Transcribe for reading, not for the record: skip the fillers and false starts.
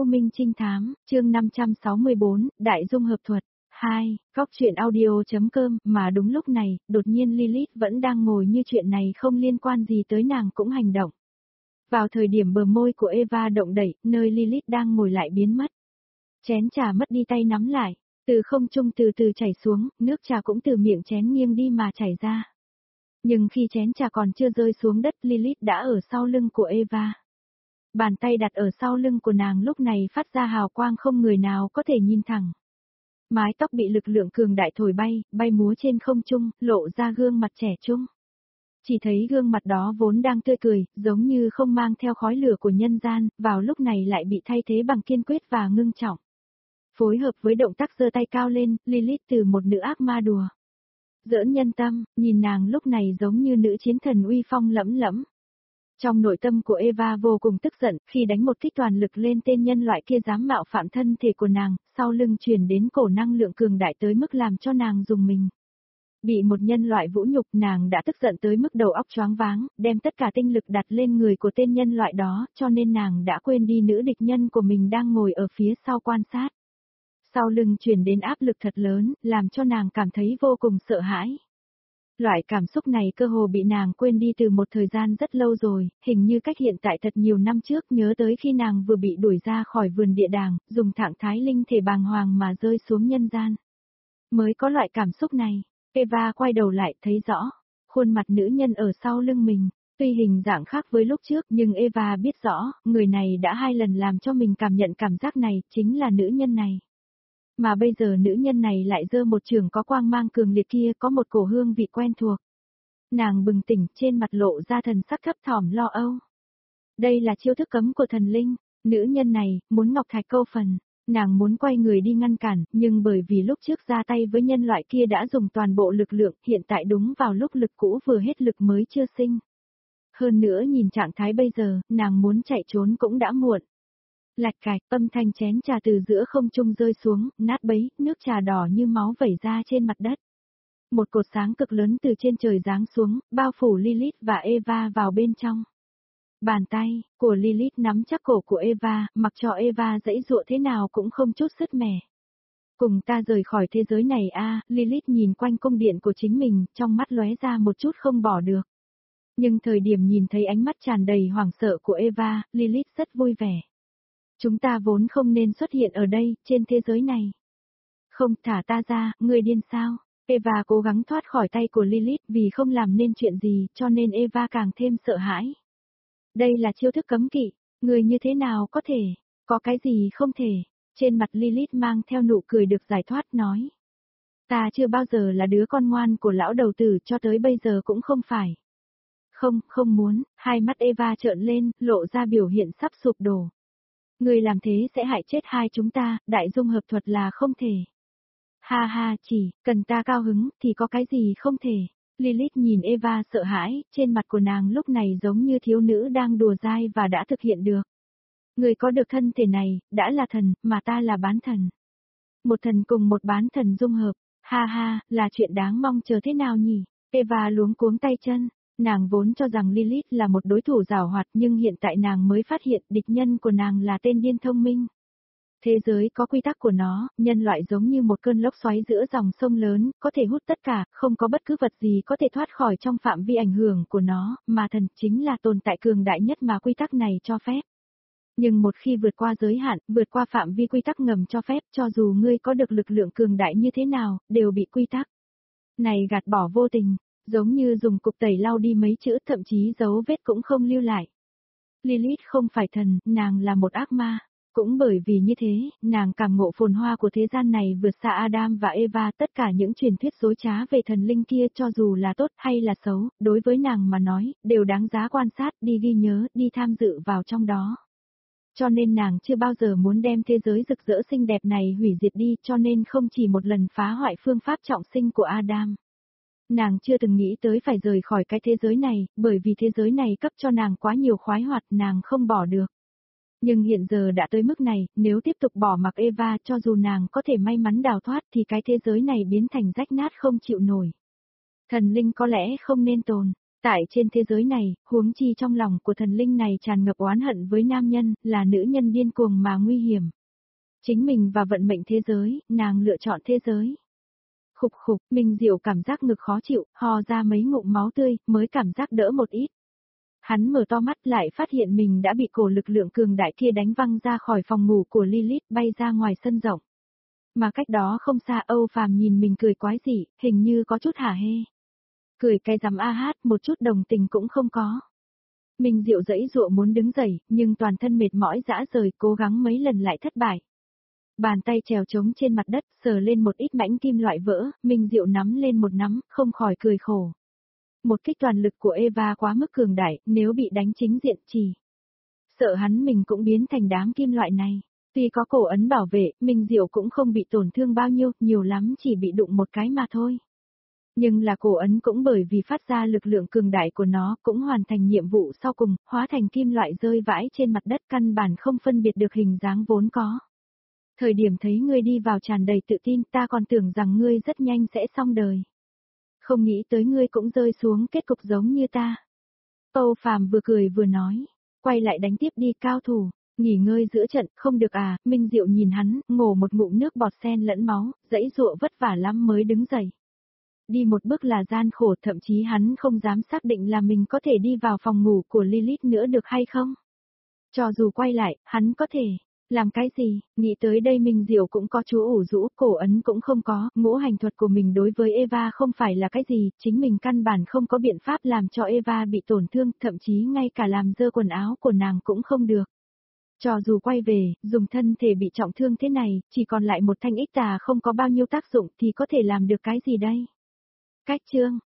U Minh Trinh Thám, chương 564, Đại Dung Hợp Thuật. 2. Góc truyện audio.com. Mà đúng lúc này, đột nhiên Lilith vẫn đang ngồi như chuyện này không liên quan gì tới nàng cũng hành động. Vào thời điểm bờ môi của Eva động đẩy, nơi Lilith đang ngồi lại biến mất. Chén trà mất đi tay nắm lại, từ không trung từ từ chảy xuống, nước trà cũng từ miệng chén nghiêng đi mà chảy ra. Nhưng khi chén trà còn chưa rơi xuống đất, Lilith đã ở sau lưng của Eva. Bàn tay đặt ở sau lưng của nàng lúc này phát ra hào quang không người nào có thể nhìn thẳng. Mái tóc bị lực lượng cường đại thổi bay, bay múa trên không trung, lộ ra gương mặt trẻ trung. Chỉ thấy gương mặt đó vốn đang tươi cười, giống như không mang theo khói lửa của nhân gian, vào lúc này lại bị thay thế bằng kiên quyết và ngưng trọng. Phối hợp với động tác giơ tay cao lên, Lilith từ một nữ ác ma đùa giỡn nhân tâm, nhìn nàng lúc này giống như nữ chiến thần uy phong lẫm lẫm. Trong nội tâm của Eva vô cùng tức giận, khi đánh một kích toàn lực lên tên nhân loại kia dám mạo phạm thân thể của nàng, sau lưng truyền đến cổ năng lượng cường đại tới mức làm cho nàng rùng mình. Bị một nhân loại vũ nhục, nàng đã tức giận tới mức đầu óc choáng váng, đem tất cả tinh lực đặt lên người của tên nhân loại đó, cho nên nàng đã quên đi nữ địch nhân của mình đang ngồi ở phía sau quan sát. Sau lưng truyền đến áp lực thật lớn, làm cho nàng cảm thấy vô cùng sợ hãi. Loại cảm xúc này cơ hồ bị nàng quên đi từ một thời gian rất lâu rồi, hình như cách hiện tại thật nhiều năm trước, nhớ tới khi nàng vừa bị đuổi ra khỏi vườn địa đàng, dùng trạng thái linh thể bàng hoàng mà rơi xuống nhân gian. Mới có loại cảm xúc này, Eva quay đầu lại thấy rõ, khuôn mặt nữ nhân ở sau lưng mình, tuy hình dạng khác với lúc trước nhưng Eva biết rõ, người này đã 2 lần làm cho mình cảm nhận cảm giác này, chính là nữ nhân này. Mà bây giờ nữ nhân này lại giơ một trường có quang mang cường liệt kia, có một cổ hương vị quen thuộc. Nàng bừng tỉnh, trên mặt lộ ra thần sắc thấp thỏm lo âu. Đây là chiêu thức cấm của thần linh, nữ nhân này, muốn ngọc thạch câu phần, nàng muốn quay người đi ngăn cản, nhưng bởi vì lúc trước ra tay với nhân loại kia đã dùng toàn bộ lực lượng, hiện tại đúng vào lúc lực cũ vừa hết lực mới chưa sinh. Hơn nữa nhìn trạng thái bây giờ, nàng muốn chạy trốn cũng đã muộn. Lạch cạch, âm thanh chén trà từ giữa không trung rơi xuống, nát bấy, nước trà đỏ như máu vẩy ra trên mặt đất. Một cột sáng cực lớn từ trên trời giáng xuống, bao phủ Lilith và Eva vào bên trong. Bàn tay của Lilith nắm chắc cổ của Eva, mặc cho Eva giãy giụa thế nào cũng không chút sứt mẻ. Cùng ta rời khỏi thế giới này a, Lilith nhìn quanh cung điện của chính mình, trong mắt lóe ra một chút không bỏ được. Nhưng thời điểm nhìn thấy ánh mắt tràn đầy hoảng sợ của Eva, Lilith rất vui vẻ. Chúng ta vốn không nên xuất hiện ở đây, trên thế giới này. Không, thả ta ra, ngươi điên sao? Eva cố gắng thoát khỏi tay của Lilith vì không làm nên chuyện gì, cho nên Eva càng thêm sợ hãi. Đây là chiêu thức cấm kỵ, người như thế nào có thể, có cái gì không thể? Trên mặt Lilith mang theo nụ cười được giải thoát nói. Ta chưa bao giờ là đứa con ngoan của lão đầu tử, cho tới bây giờ cũng không phải. Không muốn, hai mắt Eva trợn lên, lộ ra biểu hiện sắp sụp đổ. Người làm thế sẽ hại chết hai chúng ta, đại dung hợp thuật là không thể. Ha ha, chỉ cần ta cao hứng thì có cái gì không thể. Lilith nhìn Eva sợ hãi, trên mặt của nàng lúc này giống như thiếu nữ đang đùa dai và đã thực hiện được. Người có được thân thể này, đã là thần, mà ta là bán thần. Một thần cùng một bán thần dung hợp, ha ha, là chuyện đáng mong chờ thế nào nhỉ? Eva luống cuống tay chân. Nàng vốn cho rằng Lilith là một đối thủ giàu hoạt, nhưng hiện tại nàng mới phát hiện địch nhân của nàng là tên điên thông minh. Thế giới có quy tắc của nó, nhân loại giống như một cơn lốc xoáy giữa dòng sông lớn, có thể hút tất cả, không có bất cứ vật gì có thể thoát khỏi trong phạm vi ảnh hưởng của nó, mà thần chính là tồn tại cường đại nhất mà quy tắc này cho phép. Nhưng một khi vượt qua giới hạn, vượt qua phạm vi quy tắc ngầm cho phép, cho dù ngươi có được lực lượng cường đại như thế nào, đều bị quy tắc này gạt bỏ vô tình. Giống như dùng cục tẩy lau đi mấy chữ, thậm chí dấu vết cũng không lưu lại. Lilith không phải thần, nàng là một ác ma. Cũng bởi vì như thế, nàng càng ngộ phồn hoa của thế gian này vượt xa Adam và Eva. Tất cả những truyền thuyết dối trá về thần linh kia, cho dù là tốt hay là xấu, đối với nàng mà nói, đều đáng giá quan sát, đi ghi nhớ, đi tham dự vào trong đó. Cho nên nàng chưa bao giờ muốn đem thế giới rực rỡ xinh đẹp này hủy diệt đi, cho nên không chỉ một lần phá hoại phương pháp trọng sinh của Adam. Nàng chưa từng nghĩ tới phải rời khỏi cái thế giới này, bởi vì thế giới này cấp cho nàng quá nhiều khoái hoạt, nàng không bỏ được. Nhưng hiện giờ đã tới mức này, nếu tiếp tục bỏ mặc Eva, cho dù nàng có thể may mắn đào thoát thì cái thế giới này biến thành rách nát không chịu nổi. Thần linh có lẽ không nên tồn. Tại trên thế giới này, huống chi trong lòng của thần linh này tràn ngập oán hận với nam nhân, là nữ nhân điên cuồng mà nguy hiểm. Chính mình và vận mệnh thế giới, nàng lựa chọn thế giới. Khục khục, Minh Diệu cảm giác ngực khó chịu, ho ra mấy ngụm máu tươi, mới cảm giác đỡ một ít. Hắn mở to mắt lại phát hiện mình đã bị cổ lực lượng cường đại kia đánh văng ra khỏi phòng ngủ của Lilith, bay ra ngoài sân rộng. Mà cách đó không xa Âu Phàm nhìn mình cười quái dị, hình như có chút hả hê. Cười cái rắm a hát, một chút đồng tình cũng không có. Minh Diệu giãy giụa muốn đứng dậy, nhưng toàn thân mệt mỏi rã rời, cố gắng mấy lần lại thất bại. Bàn tay trèo trống trên mặt đất, sờ lên một ít mảnh kim loại vỡ, Minh Diệu nắm lên một nắm, không khỏi cười khổ. Một kích toàn lực của Eva quá mức cường đại, nếu bị đánh chính diện chỉ. Sợ hắn mình cũng biến thành đám kim loại này. Tuy có cổ ấn bảo vệ, Minh Diệu cũng không bị tổn thương bao nhiêu, nhiều lắm chỉ bị đụng một cái mà thôi. Nhưng là cổ ấn cũng bởi vì phát ra lực lượng cường đại của nó cũng hoàn thành nhiệm vụ sau cùng, hóa thành kim loại rơi vãi trên mặt đất căn bản không phân biệt được hình dáng vốn có. Thời điểm thấy ngươi đi vào tràn đầy tự tin ta còn tưởng rằng ngươi rất nhanh sẽ xong đời. Không nghĩ tới ngươi cũng rơi xuống kết cục giống như ta. Âu Phàm vừa cười vừa nói, quay lại đánh tiếp đi cao thủ, nghỉ ngơi giữa trận, không được à, Minh Diệu nhìn hắn, ngổ một ngụm nước bọt sen lẫn máu, dãy dụa vất vả lắm mới đứng dậy. Đi một bước là gian khổ, thậm chí hắn không dám xác định là mình có thể đi vào phòng ngủ của Lilith nữa được hay không. Cho dù quay lại, hắn có thể. Làm cái gì, nghĩ tới đây Minh Diệu cũng có chú ủ rũ, cổ ấn cũng không có, ngũ hành thuật của mình đối với Eva không phải là cái gì, chính mình căn bản không có biện pháp làm cho Eva bị tổn thương, thậm chí ngay cả làm dơ quần áo của nàng cũng không được. Cho dù quay về, dùng thân thể bị trọng thương thế này, chỉ còn lại một thanh ích tà không có bao nhiêu tác dụng thì có thể làm được cái gì đây? Cách chương